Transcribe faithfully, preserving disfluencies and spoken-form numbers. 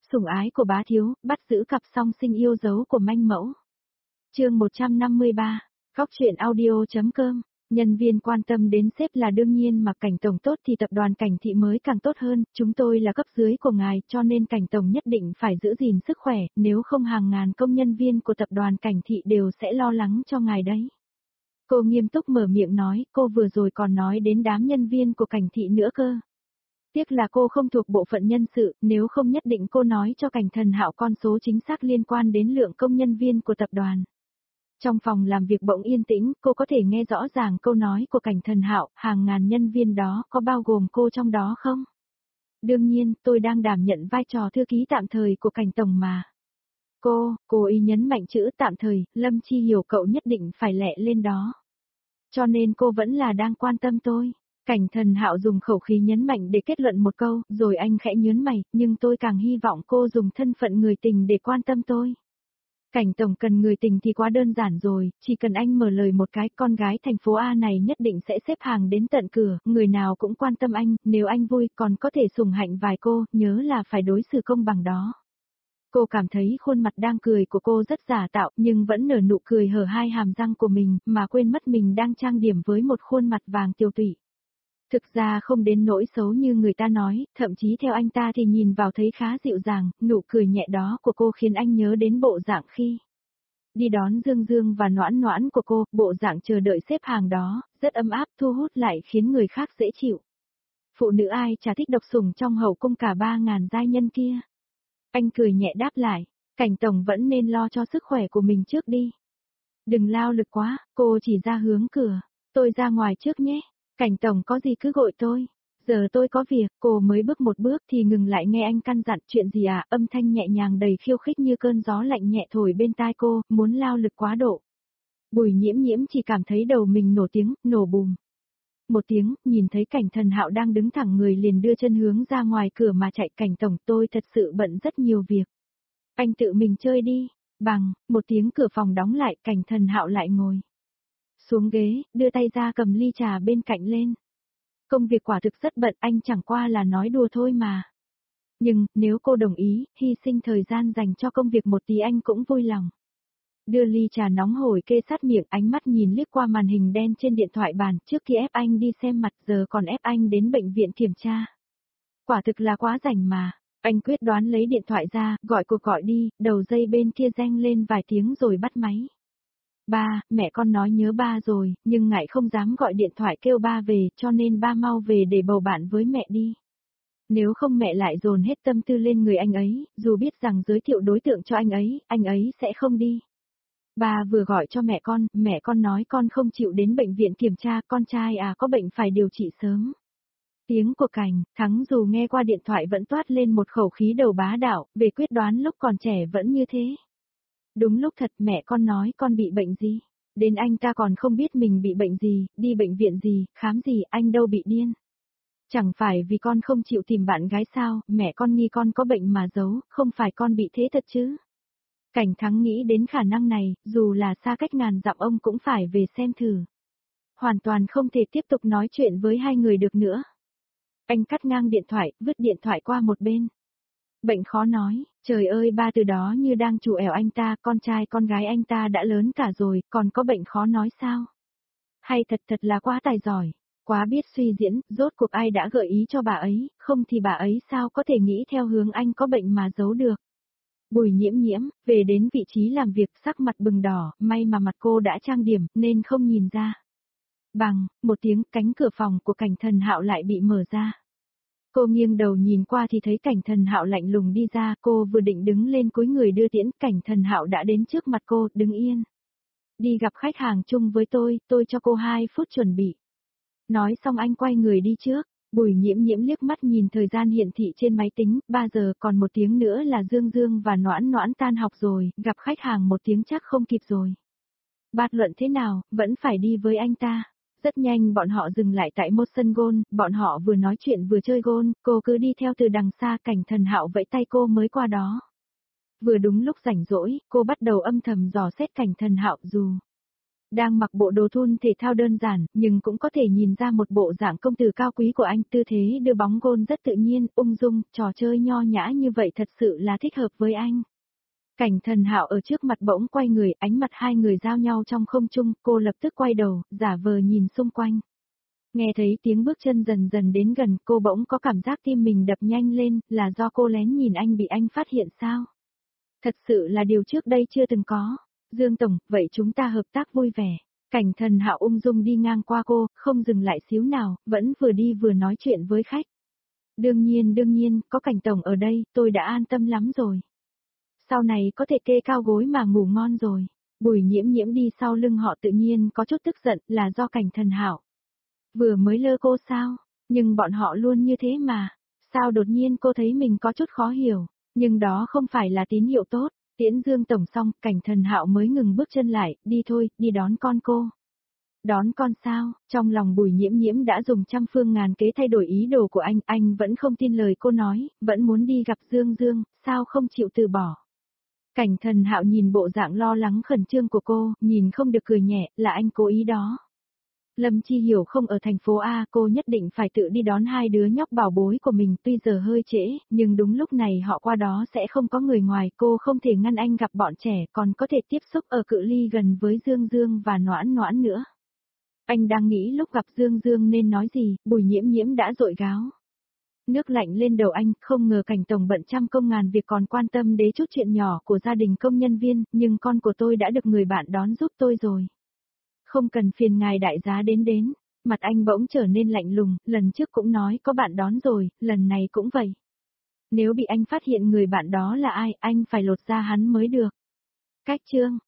Sủng ái của bá thiếu, bắt giữ cặp song sinh yêu dấu của manh mẫu. Chương một trăm năm mươi ba, Góc truyện audio.com. Nhân viên quan tâm đến sếp là đương nhiên, mà Cảnh tổng tốt thì tập đoàn Cảnh thị mới càng tốt hơn, chúng tôi là cấp dưới của ngài, cho nên Cảnh tổng nhất định phải giữ gìn sức khỏe, nếu không hàng ngàn công nhân viên của tập đoàn Cảnh thị đều sẽ lo lắng cho ngài đấy. Cô nghiêm túc mở miệng nói, cô vừa rồi còn nói đến đám nhân viên của Cảnh thị nữa cơ. Tiếc là cô không thuộc bộ phận nhân sự, nếu không nhất định cô nói cho Cảnh Thần Hạo con số chính xác liên quan đến lượng công nhân viên của tập đoàn. Trong phòng làm việc bỗng yên tĩnh, cô có thể nghe rõ ràng câu nói của Cảnh Thần Hạo, hàng ngàn nhân viên đó có bao gồm cô trong đó không? Đương nhiên, tôi đang đảm nhận vai trò thư ký tạm thời của Cảnh tổng mà. Cô, cô ý nhấn mạnh chữ tạm thời, Lâm Chi hiểu cậu nhất định phải lẹ lên đó. Cho nên cô vẫn là đang quan tâm tôi. Cảnh Thần Hạo dùng khẩu khí nhấn mạnh để kết luận một câu, rồi anh khẽ nhớn mày, nhưng tôi càng hy vọng cô dùng thân phận người tình để quan tâm tôi. Cảnh tổng cần người tình thì quá đơn giản rồi, chỉ cần anh mở lời một cái, con gái thành phố A này nhất định sẽ xếp hàng đến tận cửa, người nào cũng quan tâm anh, nếu anh vui còn có thể sủng hạnh vài cô, nhớ là phải đối xử công bằng đó. Cô cảm thấy khuôn mặt đang cười của cô rất giả tạo, nhưng vẫn nở nụ cười hở hai hàm răng của mình, mà quên mất mình đang trang điểm với một khuôn mặt vàng tiều tụy. Thực ra không đến nỗi xấu như người ta nói, thậm chí theo anh ta thì nhìn vào thấy khá dịu dàng, nụ cười nhẹ đó của cô khiến anh nhớ đến bộ dạng khi đi đón Dương Dương và Noãn Noãn của cô, bộ dạng chờ đợi xếp hàng đó, rất ấm áp, thu hút lại khiến người khác dễ chịu. Phụ nữ ai chả thích độc sủng trong hậu cung cả ba ngàn giai nhân kia. Anh cười nhẹ đáp lại, Cảnh tổng vẫn nên lo cho sức khỏe của mình trước đi. Đừng lao lực quá, cô chỉ ra hướng cửa, tôi ra ngoài trước nhé. Cảnh tổng có gì cứ gọi tôi. Giờ tôi có việc, cô mới bước một bước thì ngừng lại nghe anh căn dặn, chuyện gì à, âm thanh nhẹ nhàng đầy khiêu khích như cơn gió lạnh nhẹ thổi bên tai cô, muốn lao lực quá độ. Bùi Nhiễm Nhiễm chỉ cảm thấy đầu mình nổ tiếng, nổ bùm. Một tiếng, nhìn thấy Cảnh Thần Hạo đang đứng thẳng người liền đưa chân hướng ra ngoài cửa mà chạy. Cảnh tổng, tôi thật sự bận rất nhiều việc. Anh tự mình chơi đi. Bằng, một tiếng cửa phòng đóng lại, Cảnh Thần Hạo lại ngồi xuống ghế, đưa tay ra cầm ly trà bên cạnh lên. Công việc quả thực rất bận, anh chẳng qua là nói đùa thôi mà. Nhưng, nếu cô đồng ý, hy sinh thời gian dành cho công việc một tí anh cũng vui lòng. Đưa ly trà nóng hổi kê sát miệng, ánh mắt nhìn liếc qua màn hình đen trên điện thoại bàn, trước kia ép anh đi xem mặt, giờ còn ép anh đến bệnh viện kiểm tra. Quả thực là quá rảnh mà. Anh quyết đoán lấy điện thoại ra, gọi cuộc gọi đi, đầu dây bên kia reng lên vài tiếng rồi bắt máy. Ba, mẹ con nói nhớ ba rồi, nhưng ngại không dám gọi điện thoại kêu ba về, cho nên ba mau về để bầu bạn với mẹ đi. Nếu không mẹ lại dồn hết tâm tư lên người anh ấy, dù biết rằng giới thiệu đối tượng cho anh ấy, anh ấy sẽ không đi. Ba vừa gọi cho mẹ con, mẹ con nói con không chịu đến bệnh viện kiểm tra, con trai à có bệnh phải điều trị sớm. Tiếng của Cảnh, Thắng dù nghe qua điện thoại vẫn toát lên một khẩu khí đầu bá đạo, về quyết đoán lúc còn trẻ vẫn như thế. Đúng lúc thật, mẹ con nói con bị bệnh gì? Đến anh ta còn không biết mình bị bệnh gì, đi bệnh viện gì, khám gì, anh đâu bị điên. Chẳng phải vì con không chịu tìm bạn gái sao, mẹ con nghi con có bệnh mà giấu, không phải con bị thế thật chứ. Cảnh Thắng nghĩ đến khả năng này, dù là xa cách ngàn dặm ông cũng phải về xem thử. Hoàn toàn không thể tiếp tục nói chuyện với hai người được nữa. Anh cắt ngang điện thoại, vứt điện thoại qua một bên. Bệnh khó nói, trời ơi ba từ đó như đang trù ẻo anh ta, con trai con gái anh ta đã lớn cả rồi, còn có bệnh khó nói sao? Hay thật thật là quá tài giỏi, quá biết suy diễn, rốt cuộc ai đã gợi ý cho bà ấy, không thì bà ấy sao có thể nghĩ theo hướng anh có bệnh mà giấu được. Bùi Nhiễm Nhiễm, về đến vị trí làm việc sắc mặt bừng đỏ, may mà mặt cô đã trang điểm nên không nhìn ra. Bằng, một tiếng cánh cửa phòng của Cảnh Thần Hạo lại bị mở ra. Cô nghiêng đầu nhìn qua thì thấy Cảnh Thần Hạo lạnh lùng đi ra, cô vừa định đứng lên cúi người đưa tiễn, Cảnh Thần Hạo đã đến trước mặt cô, đứng yên. Đi gặp khách hàng chung với tôi, tôi cho cô hai phút chuẩn bị. Nói xong anh quay người đi trước, Bùi Nhiễm Nhiễm liếc mắt nhìn thời gian hiển thị trên máy tính, ba giờ còn một tiếng nữa là Dương Dương và Noãn Noãn tan học rồi, gặp khách hàng một tiếng chắc không kịp rồi. Bạt luận thế nào, vẫn phải đi với anh ta. Rất nhanh bọn họ dừng lại tại một sân gôn, bọn họ vừa nói chuyện vừa chơi gôn, cô cứ đi theo từ đằng xa, Cảnh Thần Hạo vẫy tay cô mới qua đó. Vừa đúng lúc rảnh rỗi, cô bắt đầu âm thầm dò xét Cảnh Thần Hạo dù Đang mặc bộ đồ thun thể thao đơn giản, nhưng cũng có thể nhìn ra một bộ dạng công tử cao quý của anh, tư thế đưa bóng gôn rất tự nhiên, ung dung, trò chơi nho nhã như vậy thật sự là thích hợp với anh. Cảnh Thần Hạo ở trước mặt bỗng quay người, ánh mặt hai người giao nhau trong không trung, cô lập tức quay đầu, giả vờ nhìn xung quanh. Nghe thấy tiếng bước chân dần dần đến gần, cô bỗng có cảm giác tim mình đập nhanh lên, là do cô lén nhìn anh bị anh phát hiện sao? Thật sự là điều trước đây chưa từng có. Dương Tổng, vậy chúng ta hợp tác vui vẻ. Cảnh Thần Hạo ung dung đi ngang qua cô, không dừng lại xíu nào, vẫn vừa đi vừa nói chuyện với khách. Đương nhiên đương nhiên, có Cảnh Tổng ở đây, tôi đã an tâm lắm rồi. Sau này có thể kê cao gối mà ngủ ngon rồi. Bùi Nhiễm Nhiễm đi sau lưng họ tự nhiên có chút tức giận, là do Cảnh Thần Hạo. Vừa mới lơ cô sao, nhưng bọn họ luôn như thế mà. Sao đột nhiên cô thấy mình có chút khó hiểu, nhưng đó không phải là tín hiệu tốt. Tiễn Dương Tổng xong, Cảnh Thần Hạo mới ngừng bước chân lại, đi thôi, đi đón con cô. Đón con sao? Trong lòng Bùi Nhiễm Nhiễm đã dùng trăm phương ngàn kế thay đổi ý đồ của anh, anh vẫn không tin lời cô nói, vẫn muốn đi gặp Dương Dương, sao không chịu từ bỏ. Cảnh Thần Hạo nhìn bộ dạng lo lắng khẩn trương của cô, nhìn không được cười nhẹ, là anh cố ý đó. Lâm Chi Hiểu không ở thành phố A, cô nhất định phải tự đi đón hai đứa nhóc bảo bối của mình, tuy giờ hơi trễ, nhưng đúng lúc này họ qua đó sẽ không có người ngoài, cô không thể ngăn anh gặp bọn trẻ, còn có thể tiếp xúc ở cự ly gần với Dương Dương và Noãn Noãn nữa. Anh đang nghĩ lúc gặp Dương Dương nên nói gì, Bùi Nhiễm Nhiễm đã dội gáo. Nước lạnh lên đầu anh, không ngờ Cảnh Tổng bận trăm công ngàn việc còn quan tâm đến chút chuyện nhỏ của gia đình công nhân viên, nhưng con của tôi đã được người bạn đón giúp tôi rồi. Không cần phiền ngài đại giá đến đến, mặt anh bỗng trở nên lạnh lùng, lần trước cũng nói có bạn đón rồi, lần này cũng vậy. Nếu bị anh phát hiện người bạn đó là ai, anh phải lột ra hắn mới được. Cách chương